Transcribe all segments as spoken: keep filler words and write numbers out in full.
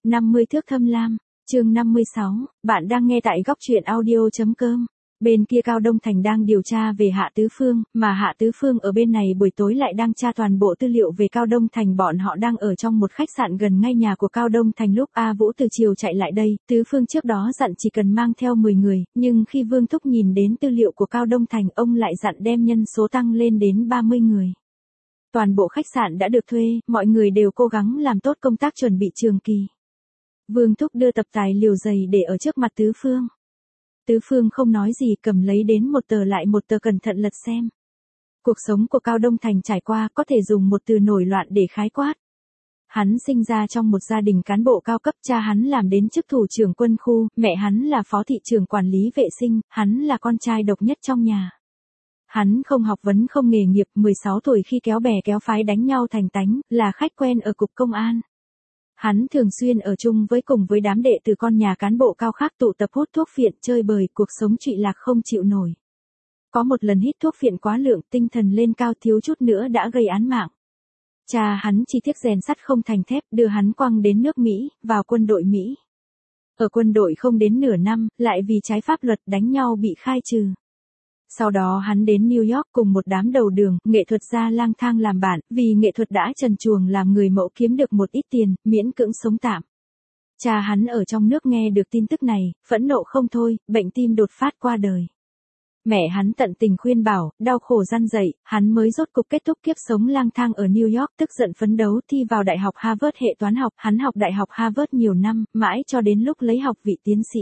năm mươi thước thâm lam, chương năm mươi sáu, bạn đang nghe tại góc truyện audio.com. Bên kia Cao Đông Thành đang điều tra về Hạ Tứ Phương, mà Hạ Tứ Phương ở bên này buổi tối lại đang tra toàn bộ tư liệu về Cao Đông Thành. Bọn họ đang ở trong một khách sạn gần ngay nhà của Cao Đông Thành lúc A Vũ từ chiều chạy lại đây. Tứ Phương trước đó dặn chỉ cần mang theo mười người, nhưng khi Vương Thúc nhìn đến tư liệu của Cao Đông Thành, ông lại dặn đem nhân số tăng lên đến ba mươi người. Toàn bộ khách sạn đã được thuê, mọi người đều cố gắng làm tốt công tác chuẩn bị trường kỳ. Vương Thúc đưa tập tài liệu dày để ở trước mặt Tứ Phương. Tứ Phương không nói gì, cầm lấy đến một tờ lại một tờ cẩn thận lật xem. Cuộc sống của Cao Đông Thành trải qua có thể dùng một từ nổi loạn để khái quát. Hắn sinh ra trong một gia đình cán bộ cao cấp, cha hắn làm đến chức thủ trưởng quân khu, mẹ hắn là phó thị trưởng quản lý vệ sinh, hắn là con trai độc nhất trong nhà. Hắn không học vấn không nghề nghiệp, mười sáu tuổi khi kéo bè kéo phái đánh nhau thành tánh, là khách quen ở cục công an. Hắn thường xuyên ở chung với cùng với đám đệ từ con nhà cán bộ cao khác tụ tập hút thuốc phiện chơi bời, cuộc sống trụy lạc không chịu nổi. Có một lần hít thuốc phiện quá lượng, tinh thần lên cao thiếu chút nữa đã gây án mạng. Cha hắn chỉ tiếc rèn sắt không thành thép, đưa hắn quăng đến nước Mỹ, vào quân đội Mỹ. Ở quân đội không đến nửa năm, lại vì trái pháp luật đánh nhau bị khai trừ. Sau đó hắn đến New York cùng một đám đầu đường, nghệ thuật gia lang thang làm bạn, vì nghệ thuật đã trần truồng làm người mẫu kiếm được một ít tiền, miễn cưỡng sống tạm. Cha hắn ở trong nước nghe được tin tức này, phẫn nộ không thôi, bệnh tim đột phát qua đời. Mẹ hắn tận tình khuyên bảo, đau khổ răn dạy, hắn mới rốt cục kết thúc kiếp sống lang thang ở New York, tức giận phấn đấu thi vào Đại học Harvard hệ toán học. Hắn học Đại học Harvard nhiều năm, mãi cho đến lúc lấy học vị tiến sĩ.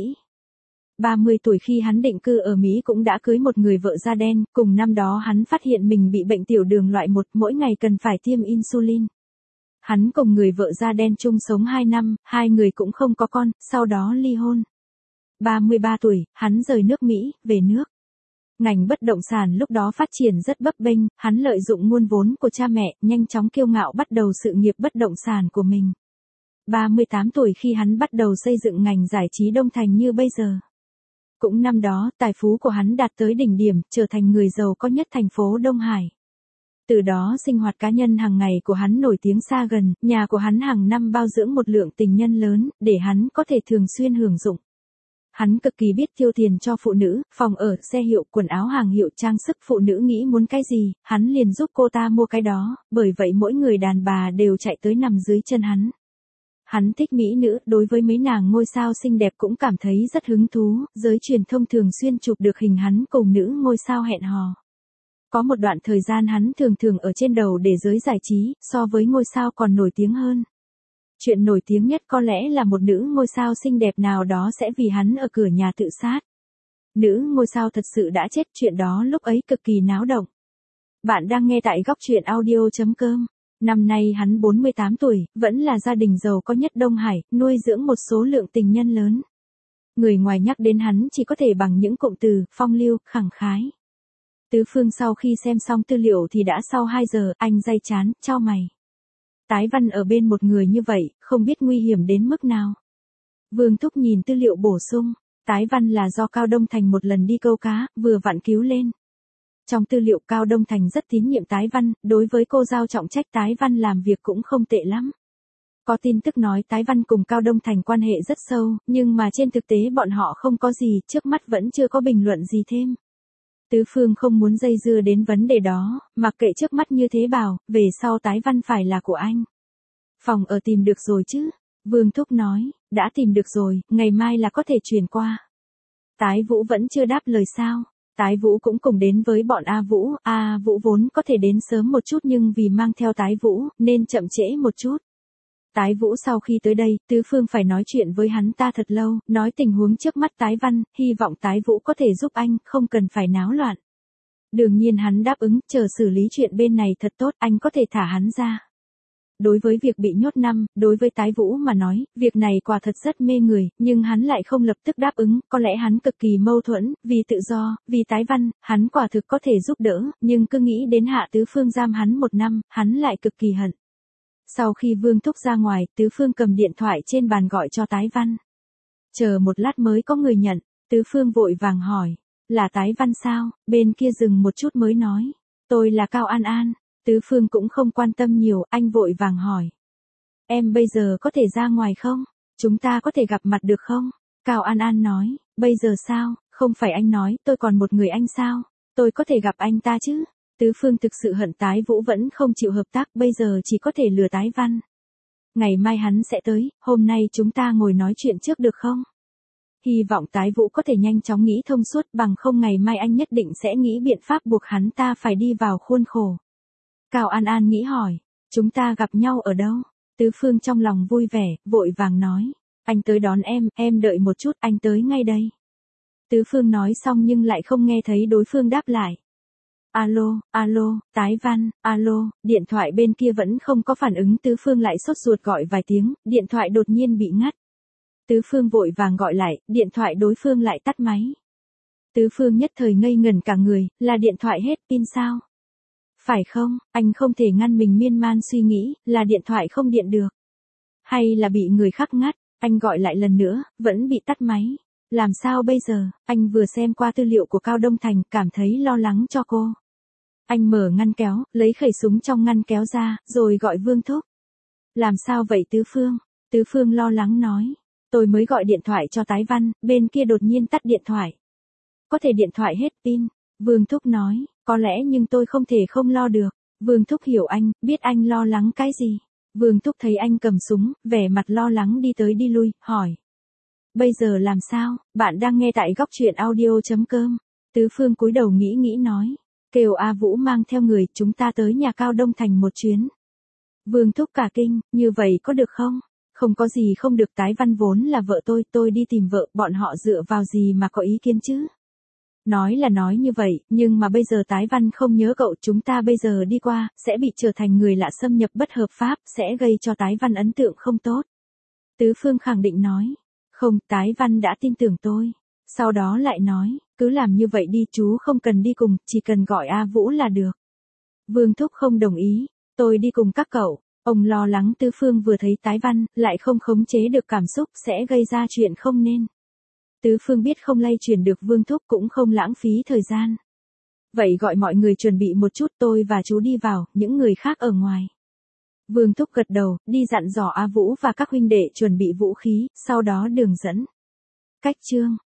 ba mươi tuổi khi hắn định cư ở Mỹ cũng đã cưới một người vợ da đen, cùng năm đó hắn phát hiện mình bị bệnh tiểu đường loại một, mỗi ngày cần phải tiêm insulin. Hắn cùng người vợ da đen chung sống hai năm, hai người cũng không có con, sau đó ly hôn. ba mươi ba tuổi, hắn rời nước Mỹ, về nước. Ngành bất động sản lúc đó phát triển rất bấp bênh, hắn lợi dụng nguồn vốn của cha mẹ, nhanh chóng kiêu ngạo bắt đầu sự nghiệp bất động sản của mình. ba mươi tám tuổi khi hắn bắt đầu xây dựng ngành giải trí Đông Thành như bây giờ. Cũng năm đó, tài phú của hắn đạt tới đỉnh điểm, trở thành người giàu có nhất thành phố Đông Hải. Từ đó sinh hoạt cá nhân hàng ngày của hắn nổi tiếng xa gần, nhà của hắn hàng năm bao dưỡng một lượng tình nhân lớn, để hắn có thể thường xuyên hưởng dụng. Hắn cực kỳ biết tiêu tiền cho phụ nữ, phòng ở, xe hiệu, quần áo hàng hiệu, trang sức, phụ nữ nghĩ muốn cái gì, hắn liền giúp cô ta mua cái đó, bởi vậy mỗi người đàn bà đều chạy tới nằm dưới chân hắn. Hắn thích mỹ nữ, đối với mấy nàng ngôi sao xinh đẹp cũng cảm thấy rất hứng thú, giới truyền thông thường xuyên chụp được hình hắn cùng nữ ngôi sao hẹn hò. Có một đoạn thời gian hắn thường thường ở trên đầu để giới giải trí, so với ngôi sao còn nổi tiếng hơn. Chuyện nổi tiếng nhất có lẽ là một nữ ngôi sao xinh đẹp nào đó sẽ vì hắn ở cửa nhà tự sát. Nữ ngôi sao thật sự đã chết, chuyện đó lúc ấy cực kỳ náo động. Bạn đang nghe tại góc truyện audio.com. Năm nay hắn bốn mươi tám tuổi, vẫn là gia đình giàu có nhất Đông Hải, nuôi dưỡng một số lượng tình nhân lớn. Người ngoài nhắc đến hắn chỉ có thể bằng những cụm từ, phong lưu, khẳng khái. Tứ Phương sau khi xem xong tư liệu thì đã sau hai giờ, anh day chán, chau mày. Tái văn ở bên một người như vậy, không biết nguy hiểm đến mức nào. Vương Thúc nhìn tư liệu bổ sung, tái văn là do Cao Đông Thành một lần đi câu cá, vừa vặn cứu lên. Trong tư liệu Cao Đông Thành rất tín nhiệm tái văn, đối với cô giao trọng trách tái văn làm việc cũng không tệ lắm. Có tin tức nói tái văn cùng Cao Đông Thành quan hệ rất sâu, nhưng mà trên thực tế bọn họ không có gì, trước mắt vẫn chưa có bình luận gì thêm. Tứ Phương không muốn dây dưa đến vấn đề đó, mặc kệ trước mắt như thế bảo, về sau tái văn phải là của anh. Phòng ở tìm được rồi chứ? Vương Thúc nói, đã tìm được rồi, ngày mai là có thể chuyển qua. Tái Vũ vẫn chưa đáp lời sao? Tái Vũ cũng cùng đến với bọn A Vũ, A Vũ vốn có thể đến sớm một chút nhưng vì mang theo Tái Vũ, nên chậm trễ một chút. Tái Vũ sau khi tới đây, Tứ Phương phải nói chuyện với hắn ta thật lâu, nói tình huống trước mắt tái văn, hy vọng Tái Vũ có thể giúp anh, không cần phải náo loạn. Đương nhiên hắn đáp ứng, chờ xử lý chuyện bên này thật tốt, anh có thể thả hắn ra. Đối với việc bị nhốt năm, đối với Tái Vũ mà nói, việc này quả thật rất mê người, nhưng hắn lại không lập tức đáp ứng, có lẽ hắn cực kỳ mâu thuẫn, vì tự do, vì tái văn, hắn quả thực có thể giúp đỡ, nhưng cứ nghĩ đến Hạ Tứ Phương giam hắn một năm, hắn lại cực kỳ hận. Sau khi Vương Thúc ra ngoài, Tứ Phương cầm điện thoại trên bàn gọi cho tái văn. Chờ một lát mới có người nhận, Tứ Phương vội vàng hỏi, là tái văn sao, bên kia dừng một chút mới nói, tôi là Cao An An. Tứ Phương cũng không quan tâm nhiều, anh vội vàng hỏi. Em bây giờ có thể ra ngoài không? Chúng ta có thể gặp mặt được không? Cao An An nói, bây giờ sao, không phải anh nói tôi còn một người anh sao? Tôi có thể gặp anh ta chứ? Tứ Phương thực sự hận Tái Vũ vẫn không chịu hợp tác, bây giờ chỉ có thể lừa Tái Văn. Ngày mai hắn sẽ tới, hôm nay chúng ta ngồi nói chuyện trước được không? Hy vọng Tái Vũ có thể nhanh chóng nghĩ thông suốt, bằng không ngày mai anh nhất định sẽ nghĩ biện pháp buộc hắn ta phải đi vào khuôn khổ. Cao An An nghĩ hỏi, chúng ta gặp nhau ở đâu? Tứ Phương trong lòng vui vẻ, vội vàng nói, anh tới đón em, em đợi một chút, anh tới ngay đây. Tứ Phương nói xong nhưng lại không nghe thấy đối phương đáp lại. Alo, alo, Tái Văn, alo, điện thoại bên kia vẫn không có phản ứng, Tứ Phương lại sốt ruột gọi vài tiếng, điện thoại đột nhiên bị ngắt. Tứ Phương vội vàng gọi lại, điện thoại đối phương lại tắt máy. Tứ Phương nhất thời ngây ngẩn cả người, là điện thoại hết pin sao? Phải không, anh không thể ngăn mình miên man suy nghĩ, là điện thoại không điện được. Hay là bị người khác ngắt, anh gọi lại lần nữa, vẫn bị tắt máy. Làm sao bây giờ, anh vừa xem qua tư liệu của Cao Đông Thành, cảm thấy lo lắng cho cô. Anh mở ngăn kéo, lấy khẩy súng trong ngăn kéo ra, rồi gọi Vương Thúc. Làm sao vậy Tứ Phương? Tứ Phương lo lắng nói. Tôi mới gọi điện thoại cho Tái Văn, bên kia đột nhiên tắt điện thoại. Có thể điện thoại hết pin. Vương Thúc nói, có lẽ nhưng tôi không thể không lo được. Vương Thúc hiểu anh, biết anh lo lắng cái gì. Vương Thúc thấy anh cầm súng, vẻ mặt lo lắng đi tới đi lui, hỏi. Bây giờ làm sao? Bạn đang nghe tại góc truyện audio chấm com. Tứ Phương cúi đầu nghĩ nghĩ nói. Kêu A Vũ mang theo người, chúng ta tới nhà Cao Đông Thành một chuyến. Vương Thúc cả kinh, như vậy có được không? Không có gì không được, Tái Văn vốn là vợ tôi, tôi đi tìm vợ, bọn họ dựa vào gì mà có ý kiến chứ? Nói là nói như vậy, nhưng mà bây giờ Tái Văn không nhớ cậu, chúng ta bây giờ đi qua, sẽ bị trở thành người lạ xâm nhập bất hợp pháp, sẽ gây cho Tái Văn ấn tượng không tốt. Tứ Phương khẳng định nói. Không, Tái Văn đã tin tưởng tôi. Sau đó lại nói, cứ làm như vậy đi, chú không cần đi cùng, chỉ cần gọi A Vũ là được. Vương Thúc không đồng ý, tôi đi cùng các cậu. Ông lo lắng Tứ Phương vừa thấy Tái Văn, lại không khống chế được cảm xúc, sẽ gây ra chuyện không nên. Tứ Phương biết không lay chuyển được Vương Thúc, cũng không lãng phí thời gian. Vậy gọi mọi người chuẩn bị một chút, tôi và chú đi vào, những người khác ở ngoài. Vương Thúc gật đầu, đi dặn dò A Vũ và các huynh đệ chuẩn bị vũ khí, sau đó đường dẫn. Cách chương